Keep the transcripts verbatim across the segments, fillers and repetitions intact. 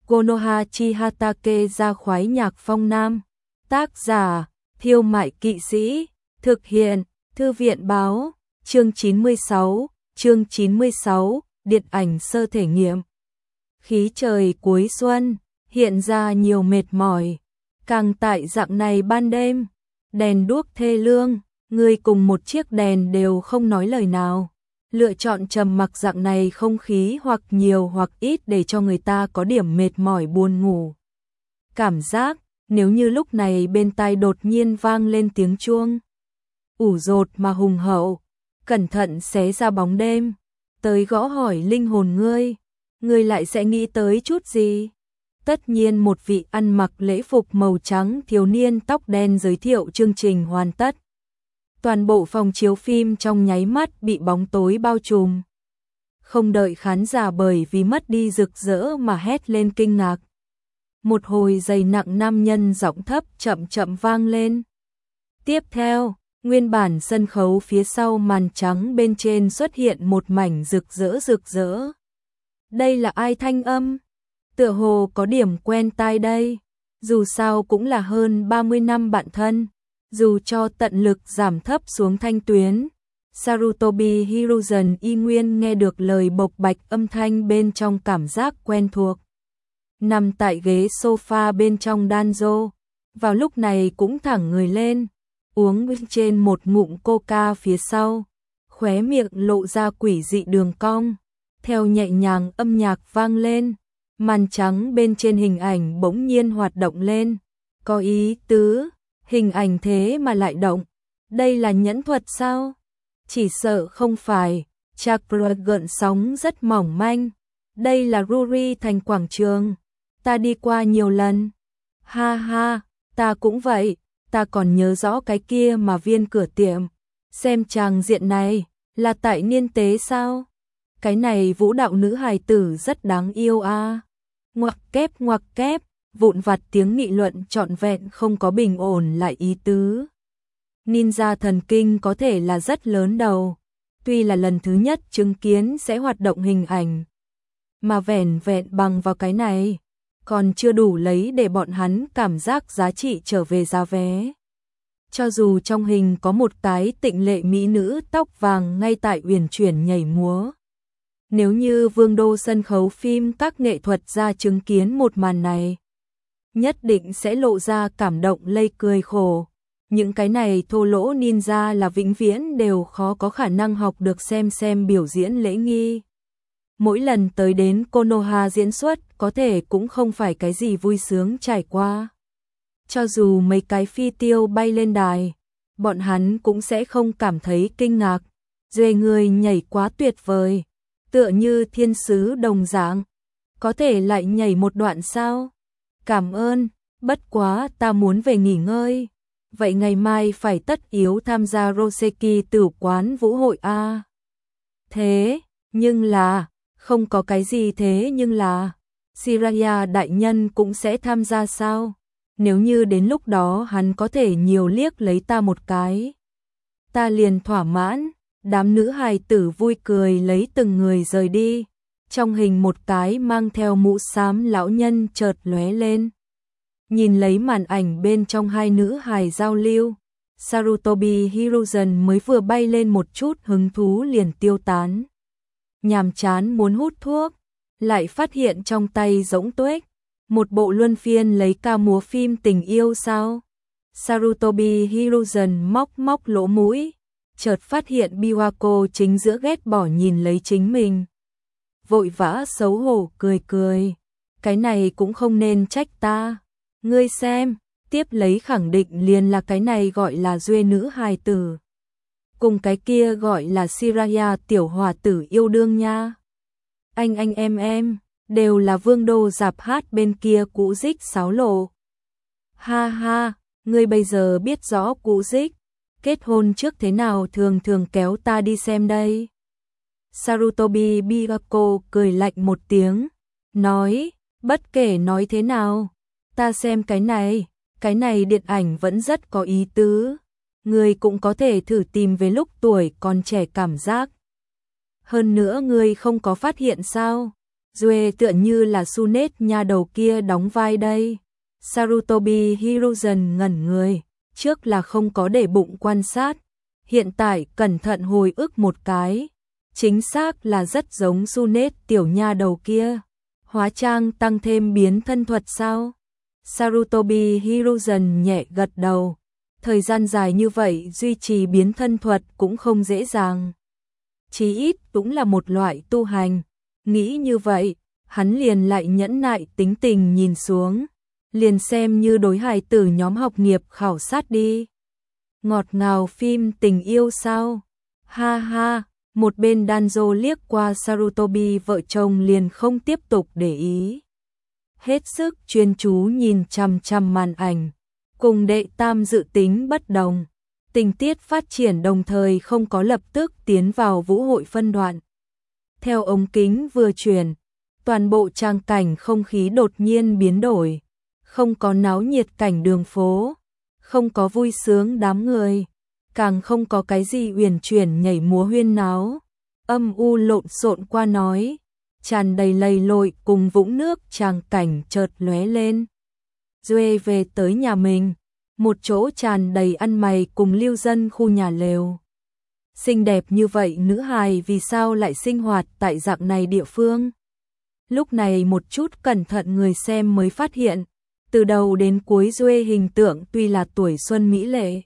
Konoha Chihatake ra khoái nhạc phong nam. Tác giả, Thiêu Mại Kỵ Sĩ. Thực hiện, Thư viện báo. Chương chín mươi sáu, chương chín mươi sáu, điện ảnh sơ thể nghiệm. Khí trời cuối xuân, hiện ra nhiều mệt mỏi. Càng tại dạng này ban đêm, đèn đuốc thê lương, người cùng một chiếc đèn đều không nói lời nào. Lựa chọn trầm mặc dạng này không khí hoặc nhiều hoặc ít để cho người ta có điểm mệt mỏi buồn ngủ. Cảm giác, nếu như lúc này bên tai đột nhiên vang lên tiếng chuông. Ủ rột mà hùng hậu, cẩn thận xé ra bóng đêm, tới gõ hỏi linh hồn ngươi, ngươi lại sẽ nghĩ tới chút gì? Tất nhiên một vị ăn mặc lễ phục màu trắng thiếu niên tóc đen giới thiệu chương trình hoàn tất. Toàn bộ phòng chiếu phim trong nháy mắt bị bóng tối bao trùm. Không đợi khán giả bởi vì mất đi rực rỡ mà hét lên kinh ngạc. Một hồi dày nặng nam nhân giọng thấp chậm chậm vang lên. Tiếp theo, nguyên bản sân khấu phía sau màn trắng bên trên xuất hiện một mảnh rực rỡ rực rỡ. Đây là ai thanh âm? Tựa hồ có điểm quen tai đây. Dù sao cũng là hơn ba mươi năm bạn thân. Dù cho tận lực giảm thấp xuống thanh tuyến, Sarutobi Hiruzen y nguyên nghe được lời bộc bạch âm thanh bên trong cảm giác quen thuộc. Nằm tại ghế sofa bên trong Danzo, vào lúc này cũng thẳng người lên, uống trên một ngụm coca phía sau, khóe miệng lộ ra quỷ dị đường cong, theo nhẹ nhàng âm nhạc vang lên, màn trắng bên trên hình ảnh bỗng nhiên hoạt động lên, có ý tứ. Hình ảnh thế mà lại động, đây là nhẫn thuật sao? Chỉ sợ không phải, Chakra gợn sóng rất mỏng manh, đây là Ruri thành quảng trường, ta đi qua nhiều lần. Ha ha, ta cũng vậy, ta còn nhớ rõ cái kia mà viên cửa tiệm, xem tràng diện này, là tại niên tế sao? Cái này vũ đạo nữ hài tử rất đáng yêu a. À. Ngoặc kép ngoặc kép. Vụn vặt tiếng nghị luận trọn vẹn không có bình ổn lại ý tứ. Ninja thần kinh có thể là rất lớn đầu, tuy là lần thứ nhất chứng kiến sẽ hoạt động hình ảnh, mà vẻn vẹn bằng vào cái này, còn chưa đủ lấy để bọn hắn cảm giác giá trị trở về giá vé. Cho dù trong hình có một cái tịnh lệ mỹ nữ tóc vàng ngay tại uyển chuyển nhảy múa. Nếu như vương đô sân khấu phim các nghệ thuật gia chứng kiến một màn này, nhất định sẽ lộ ra cảm động lây cười khổ. Những cái này thô lỗ ninja là vĩnh viễn đều khó có khả năng học được xem xem biểu diễn lễ nghi. Mỗi lần tới đến Konoha diễn xuất có thể cũng không phải cái gì vui sướng trải qua. Cho dù mấy cái phi tiêu bay lên đài, bọn hắn cũng sẽ không cảm thấy kinh ngạc. Dê người nhảy quá tuyệt vời, tựa như thiên sứ đồng dạng. Có thể lại nhảy một đoạn sao? Cảm ơn, bất quá ta muốn về nghỉ ngơi. Vậy ngày mai phải tất yếu tham gia Roseki tử quán vũ hội a. À? Thế, nhưng là, không có cái gì thế nhưng là, Jiraiya đại nhân cũng sẽ tham gia sao? Nếu như đến lúc đó hắn có thể nhiều liếc lấy ta một cái, ta liền thỏa mãn. Đám nữ hài tử vui cười lấy từng người rời đi. Trong hình một cái mang theo mũ xám lão nhân chợt lóe lên. Nhìn lấy màn ảnh bên trong hai nữ hài giao lưu, Sarutobi Hiruzen mới vừa bay lên một chút hứng thú liền tiêu tán. Nhàm chán muốn hút thuốc, lại phát hiện trong tay rỗng tuếch, một bộ luân phiên lấy ca múa phim tình yêu sao? Sarutobi Hiruzen móc móc lỗ mũi, chợt phát hiện Biwako chính giữa ghét bỏ nhìn lấy chính mình. Vội vã xấu hổ cười cười, cái này cũng không nên trách ta, ngươi xem, tiếp lấy khẳng định liền là cái này gọi là duê nữ hài tử, cùng cái kia gọi là Jiraiya tiểu hòa tử yêu đương nha. Anh anh em em, đều là vương đô dạp hát bên kia cũ dích sáo lộ. Ha ha, ngươi bây giờ biết rõ cũ dích, kết hôn trước thế nào thường thường kéo ta đi xem đây. Sarutobi Biwako cười lạnh một tiếng, nói, bất kể nói thế nào, ta xem cái này, cái này điện ảnh vẫn rất có ý tứ, ngươi cũng có thể thử tìm về lúc tuổi còn trẻ cảm giác. Hơn nữa ngươi không có phát hiện sao, Due tựa như là Sunet nha đầu kia đóng vai đây. Sarutobi Hiruzen ngẩn người, trước là không có để bụng quan sát, hiện tại cẩn thận hồi ức một cái, chính xác là rất giống Sunet tiểu nha đầu kia. Hóa trang tăng thêm biến thân thuật sao? Sarutobi Hiruzen nhẹ gật đầu, thời gian dài như vậy duy trì biến thân thuật cũng không dễ dàng. Chí ít cũng là một loại tu hành, nghĩ như vậy, hắn liền lại nhẫn nại tính tình nhìn xuống, liền xem như đối hài tử nhóm học nghiệp khảo sát đi. Ngọt ngào phim tình yêu sao? Ha ha, một bên Danzo liếc qua Sarutobi vợ chồng liền không tiếp tục để ý. Hết sức chuyên chú nhìn chằm chằm màn ảnh, cùng đệ tam dự tính bất đồng. Tình tiết phát triển đồng thời không có lập tức tiến vào vũ hội phân đoạn. Theo ống kính vừa chuyển, toàn bộ trang cảnh không khí đột nhiên biến đổi, không có náo nhiệt cảnh đường phố, không có vui sướng đám người, càng không có cái gì uyển chuyển nhảy múa huyên náo, âm u lộn xộn qua nói, tràn đầy lầy lội cùng vũng nước tràng cảnh chợt lóe lên. Duệ về tới nhà mình, một chỗ tràn đầy ăn mày cùng lưu dân khu nhà lều. Xinh đẹp như vậy nữ hài vì sao lại sinh hoạt tại dạng này địa phương? Lúc này một chút cẩn thận người xem mới phát hiện, từ đầu đến cuối Duệ hình tượng tuy là tuổi xuân mỹ lệ,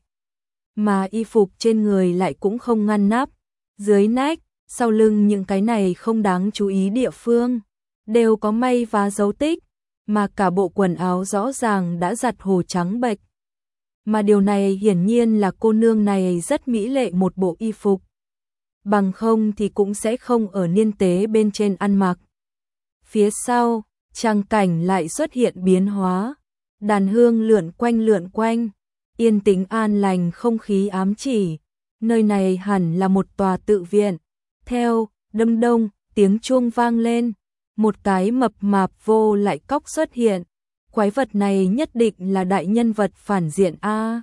mà y phục trên người lại cũng không ngăn nắp, dưới nách, sau lưng những cái này không đáng chú ý địa phương, đều có may vá dấu tích, mà cả bộ quần áo rõ ràng đã giặt hồ trắng bệch. Mà điều này hiển nhiên là cô nương này rất mỹ lệ một bộ y phục. Bằng không thì cũng sẽ không ở niên tế bên trên ăn mặc. Phía sau, trang cảnh lại xuất hiện biến hóa. Đàn hương lượn quanh lượn quanh, yên tĩnh an lành không khí ám chỉ. Nơi này hẳn là một tòa tự viện. Theo, đâm đông, tiếng chuông vang lên. Một cái mập mạp vô lại cóc xuất hiện. Quái vật này nhất định là đại nhân vật phản diện A.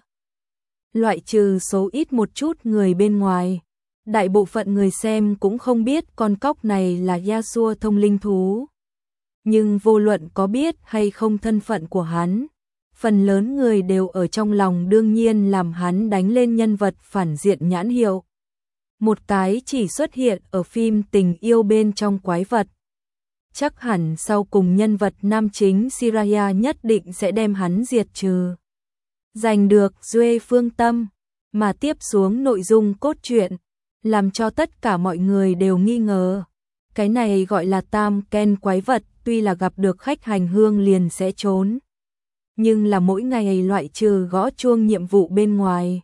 Loại trừ số ít một chút người bên ngoài, đại bộ phận người xem cũng không biết con cóc này là Yasuo thông linh thú. Nhưng vô luận có biết hay không thân phận của hắn, phần lớn người đều ở trong lòng đương nhiên làm hắn đánh lên nhân vật phản diện nhãn hiệu. Một cái chỉ xuất hiện ở phim tình yêu bên trong quái vật. Chắc hẳn sau cùng nhân vật nam chính Siraya nhất định sẽ đem hắn diệt trừ. Giành được Duệ phương tâm, mà tiếp xuống nội dung cốt truyện, làm cho tất cả mọi người đều nghi ngờ. Cái này gọi là tam ken quái vật, tuy là gặp được khách hành hương liền sẽ trốn. Nhưng là mỗi ngày loại trừ gõ chuông nhiệm vụ bên ngoài,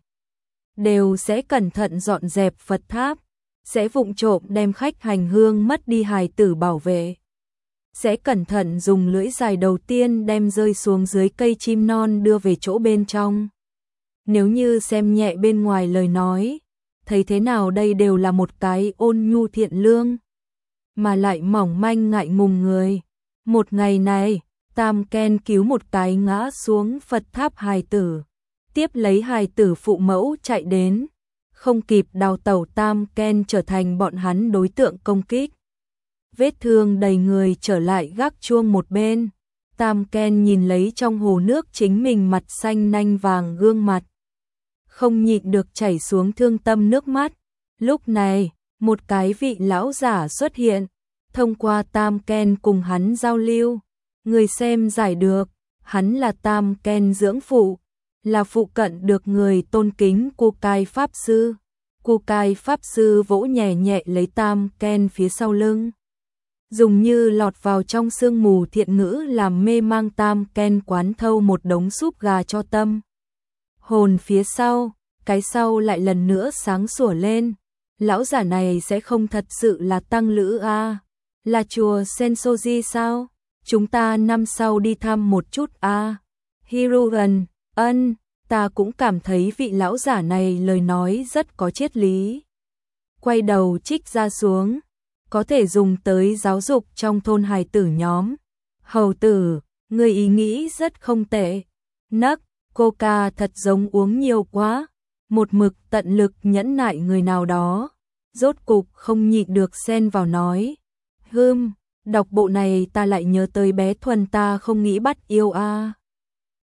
đều sẽ cẩn thận dọn dẹp Phật tháp, sẽ vụng trộm đem khách hành hương mất đi hài tử bảo vệ. Sẽ cẩn thận dùng lưỡi dài đầu tiên đem rơi xuống dưới cây chim non đưa về chỗ bên trong. Nếu như xem nhẹ bên ngoài lời nói, thấy thế nào đây đều là một cái ôn nhu thiện lương, mà lại mỏng manh ngại ngùng người. Một ngày này, Tam Ken cứu một cái ngã xuống Phật tháp hài tử, tiếp lấy hài tử phụ mẫu chạy đến, không kịp đào tẩu Tam Ken trở thành bọn hắn đối tượng công kích. Vết thương đầy người trở lại gác chuông một bên, Tam Ken nhìn lấy trong hồ nước chính mình mặt xanh nanh vàng gương mặt, không nhịn được chảy xuống thương tâm nước mắt. Lúc này, một cái vị lão giả xuất hiện, thông qua Tam Ken cùng hắn giao lưu, người xem giải được, hắn là Tam Ken dưỡng phụ, là phụ cận được người tôn kính Kukai Pháp Sư. Kukai Pháp Sư vỗ nhẹ nhẹ lấy Tam Ken phía sau lưng, dùng như lọt vào trong sương mù thiện ngữ làm mê mang Tam Ken quán thâu một đống súp gà cho tâm hồn. Phía sau, cái sau lại lần nữa sáng sủa lên, lão giả này sẽ không thật sự là tăng lữ a, là chùa Sensoji sao? Chúng ta năm sau đi thăm một chút a. Hirugen, ân, ta cũng cảm thấy vị lão giả này lời nói rất có triết lý. Quay đầu trích ra xuống, có thể dùng tới giáo dục trong thôn hài tử nhóm. Hầu tử, người ý nghĩ rất không tệ. Nấc, coca thật giống uống nhiều quá. Một mực tận lực nhẫn nại người nào đó, rốt cục không nhịn được xen vào nói. Hưm, Đọc bộ này ta lại nhớ tới bé Thuần ta không nghĩ bắt yêu a.